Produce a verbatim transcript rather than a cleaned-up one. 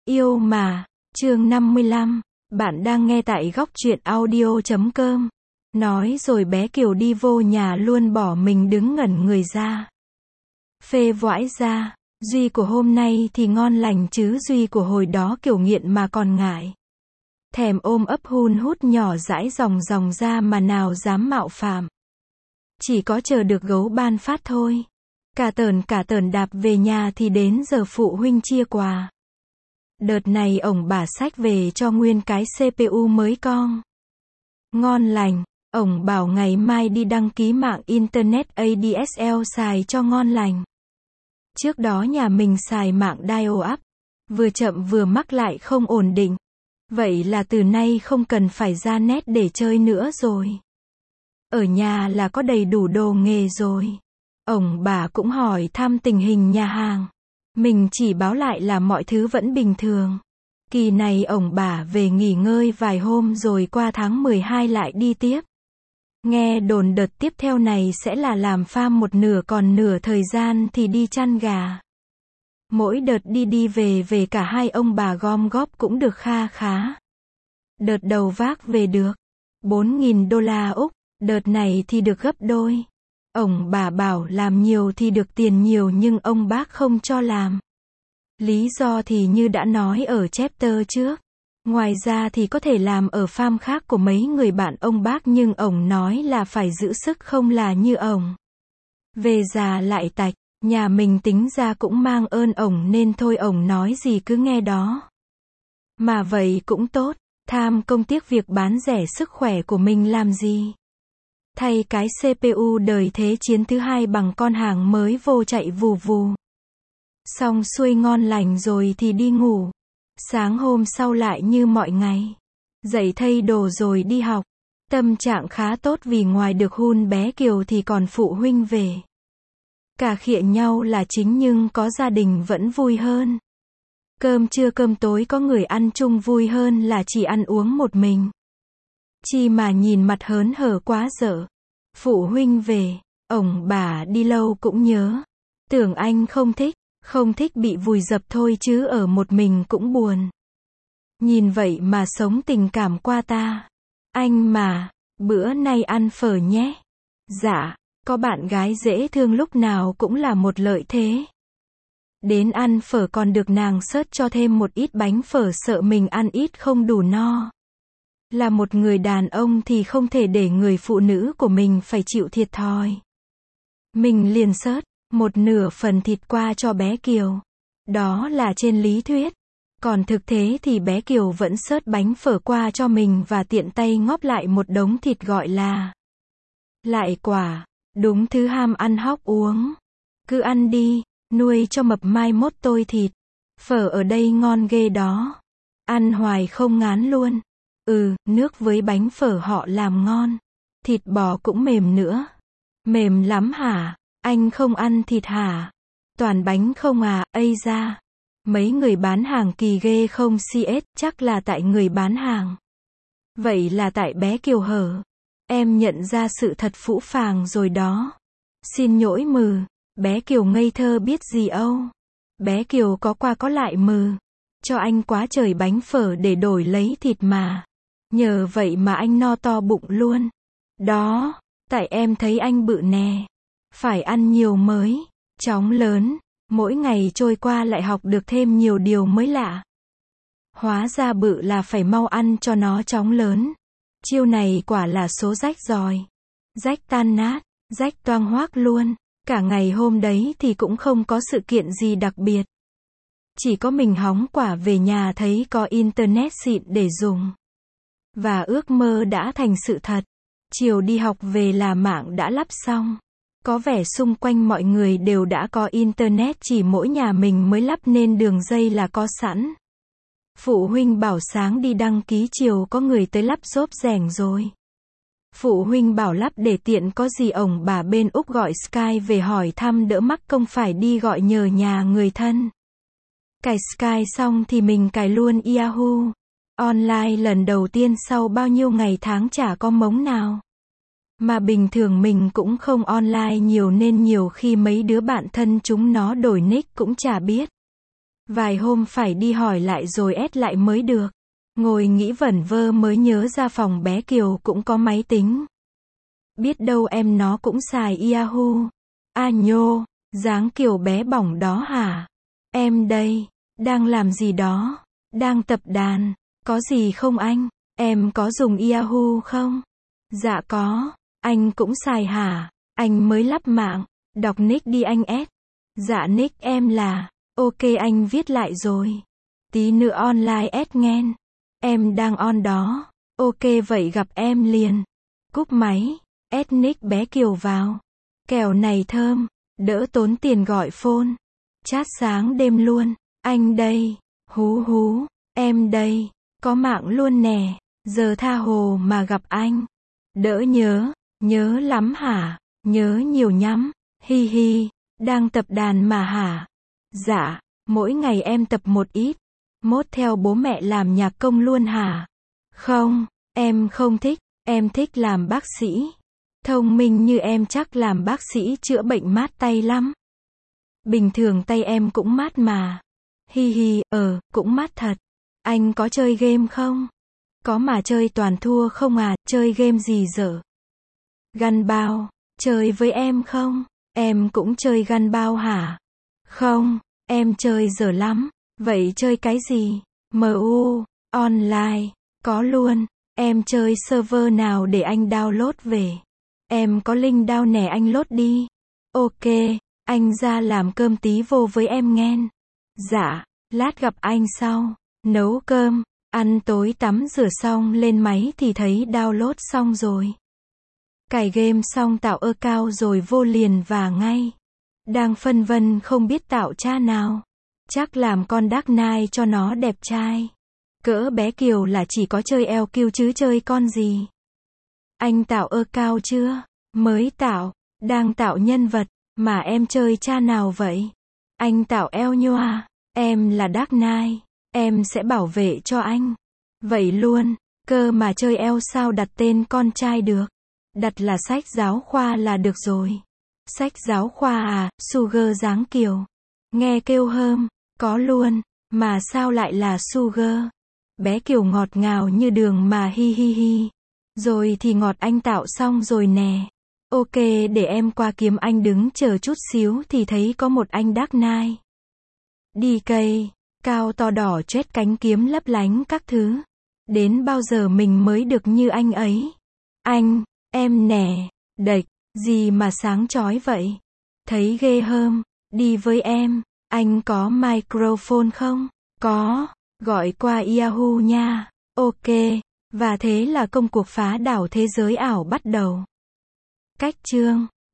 Yêu mà, chương năm mươi lăm, bạn đang nghe tại góc truyện audio chấm com. Nói rồi bé Kiều đi vô nhà luôn bỏ mình đứng ngẩn người ra. Phê vãi ra, Duy của hôm nay thì ngon lành chứ Duy của hồi đó kiểu nghiện mà còn ngại. Thèm ôm ấp hun hút nhỏ dãi dòng dòng ra mà nào dám mạo phạm. Chỉ có chờ được gấu ban phát thôi. Cả tờn cả tờn đạp về nhà thì đến giờ phụ huynh chia quà. Đợt này ổng bà xách về cho nguyên cái xê pê u mới con. Ngon lành, ổng bảo ngày mai đi đăng ký mạng Internet a đê ét lờ xài cho ngon lành. Trước đó nhà mình xài mạng dial-up, vừa chậm vừa mắc lại không ổn định. Vậy là từ nay không cần phải ra net để chơi nữa rồi. Ở nhà là có đầy đủ đồ nghề rồi. Ổng bà cũng hỏi thăm tình hình nhà hàng. Mình chỉ báo lại là mọi thứ vẫn bình thường. Kỳ này ổng bà về nghỉ ngơi vài hôm rồi qua tháng mười hai lại đi tiếp. Nghe đồn đợt tiếp theo này sẽ là làm farm một nửa còn nửa thời gian thì đi chăn gà. Mỗi đợt đi đi về về cả hai ông bà gom góp cũng được kha khá. Đợt đầu vác về được bốn nghìn đô la Úc, đợt này thì được gấp đôi. Ổng bà bảo làm nhiều thì được tiền nhiều nhưng ông bác không cho làm. Lý do thì như đã nói ở chapter trước. Ngoài ra thì có thể làm ở farm khác của mấy người bạn ông bác nhưng ổng nói là phải giữ sức không là như ổng. Về già lại tạch, nhà mình tính ra cũng mang ơn ổng nên thôi ổng nói gì cứ nghe đó. Mà vậy cũng tốt, tham công tiếc việc bán rẻ sức khỏe của mình làm gì. Thay cái xê pê u đời thế chiến thứ hai bằng con hàng mới vô chạy vù vù. Xong xuôi ngon lành rồi thì đi ngủ. Sáng hôm sau lại như mọi ngày. Dậy thay đồ rồi đi học. Tâm trạng khá tốt vì ngoài được hun bé Kiều thì còn phụ huynh về. Cả khịa nhau là chính nhưng có gia đình vẫn vui hơn. Cơm trưa cơm tối có người ăn chung vui hơn là chỉ ăn uống một mình. Chi mà nhìn mặt hớn hở quá dở. Phụ huynh về, ổng bà đi lâu cũng nhớ. Tưởng anh không thích, không thích bị vùi dập thôi chứ ở một mình cũng buồn. Nhìn vậy mà sống tình cảm qua ta. Anh mà, bữa nay ăn phở nhé. Dạ, có bạn gái dễ thương lúc nào cũng là một lợi thế. Đến ăn phở còn được nàng sớt cho thêm một ít bánh phở sợ mình ăn ít không đủ no. Là một người đàn ông thì không thể để người phụ nữ của mình phải chịu thiệt thòi. Mình liền sớt một nửa phần thịt qua cho bé Kiều. Đó là trên lý thuyết. Còn thực tế thì bé Kiều vẫn sớt bánh phở qua cho mình và tiện tay ngóp lại một đống thịt gọi là lại quả. Đúng thứ ham ăn hóc uống. Cứ ăn đi, nuôi cho mập mai mốt tôi thịt. Phở ở đây ngon ghê đó. Ăn hoài không ngán luôn. Ừ, nước với bánh phở họ làm ngon. Thịt bò cũng mềm nữa. Mềm lắm hả? Anh không ăn thịt hả? Toàn bánh không à, ây da. Mấy người bán hàng kỳ ghê không xê ét, chắc là tại người bán hàng. Vậy là tại bé Kiều hở. Em nhận ra sự thật phũ phàng rồi đó. Xin nhỗi mừ. Bé Kiều ngây thơ biết gì âu. Bé Kiều có qua có lại mừ. Cho anh quá trời bánh phở để đổi lấy thịt mà. Nhờ vậy mà anh no to bụng luôn. Đó, tại em thấy anh bự nè. Phải ăn nhiều mới, chóng lớn, mỗi ngày trôi qua lại học được thêm nhiều điều mới lạ. Hóa ra bự là phải mau ăn cho nó chóng lớn. Chiêu này quả là số rách ròi. Rách tan nát, rách toang hoác luôn. Cả ngày hôm đấy thì cũng không có sự kiện gì đặc biệt. Chỉ có mình hóng quả về nhà thấy có internet xịn để dùng. Và ước mơ đã thành sự thật. Chiều đi học về là mạng đã lắp xong. Có vẻ xung quanh mọi người đều đã có internet chỉ mỗi nhà mình mới lắp nên đường dây là có sẵn. Phụ huynh bảo sáng đi đăng ký chiều có người tới lắp rốp rẻng rồi. Phụ huynh bảo lắp để tiện có gì ổng bà bên Úc gọi Sky về hỏi thăm đỡ mắc công phải đi gọi nhờ nhà người thân. Cài Sky xong thì mình cài luôn Yahoo. Online lần đầu tiên sau bao nhiêu ngày tháng chả có mống nào. Mà bình thường mình cũng không online nhiều nên nhiều khi mấy đứa bạn thân chúng nó đổi nick cũng chả biết. Vài hôm phải đi hỏi lại rồi ét lại mới được. Ngồi nghĩ vẩn vơ mới nhớ ra phòng bé Kiều cũng có máy tính. Biết đâu em nó cũng xài Yahoo. À nhô, dáng Kiều bé bỏng đó hả? Em đây, đang làm gì đó? Đang tập đàn. Có gì không anh? Em có dùng Yahoo không? Dạ có. Anh cũng xài hả? Anh mới lắp mạng. Đọc nick đi anh S. Dạ nick em là. Ok anh viết lại rồi. Tí nữa online S nghen. Em đang on đó. Ok vậy gặp em liền. Cúp máy. S nick bé Kiều vào. Kèo này thơm. Đỡ tốn tiền gọi phone. Chat sáng đêm luôn. Anh đây. Hú hú. Em đây. Có mạng luôn nè. Giờ tha hồ mà gặp anh. Đỡ nhớ. Nhớ lắm hả? Nhớ nhiều nhắm. Hi hi. Đang tập đàn mà hả? Dạ. Mỗi ngày em tập một ít. Mốt theo bố mẹ làm nhạc công luôn hả? Không. Em không thích. Em thích làm bác sĩ. Thông minh như em chắc làm bác sĩ chữa bệnh mát tay lắm. Bình thường tay em cũng mát mà. Hi hi, ờ, cũng mát thật. Anh có chơi game không? Có mà chơi toàn thua không à, chơi game gì dở? Găn bao, chơi với em không? Em cũng chơi găn bao hả? Không, em chơi dở lắm. Vậy chơi cái gì? em u, online, có luôn. Em chơi server nào để anh download về? Em có link down nè anh load đi. Ok, anh ra làm cơm tí vô với em nghen. Dạ, lát gặp anh sau. Nấu cơm, ăn tối tắm rửa xong lên máy thì thấy download xong rồi. Cài game xong tạo account rồi vô liền và ngay. Đang phân vân không biết tạo cha nào. Chắc làm con Dark Knight cho nó đẹp trai. Cỡ bé Kiều là chỉ có chơi lờ quy chứ chơi con gì. Anh tạo account chưa? Mới tạo. Đang tạo nhân vật. Mà em chơi cha nào vậy? Anh tạo eo nhoa. Em là Dark Knight. Em sẽ bảo vệ cho anh. Vậy luôn. Cơ mà chơi eo sao đặt tên con trai được? Đặt là sách giáo khoa là được rồi. Sách giáo khoa à, Sugar dáng Kiều. Nghe kêu hơm. Có luôn. Mà sao lại là Sugar? Bé Kiều ngọt ngào như đường mà hi hi hi. Rồi thì ngọt anh tạo xong rồi nè. Ok để em qua kiếm anh đứng chờ chút xíu thì thấy có một anh Dark Knight. Đi cây, cao to đỏ chét cánh kiếm lấp lánh các thứ. Đến bao giờ mình mới được như anh ấy? Anh, em nè, đệch, gì mà sáng chói vậy? Thấy ghê hơm, đi với em, anh có microphone không? Có, gọi qua Yahoo nha. Ok, và thế là công cuộc phá đảo thế giới ảo bắt đầu. Cách chương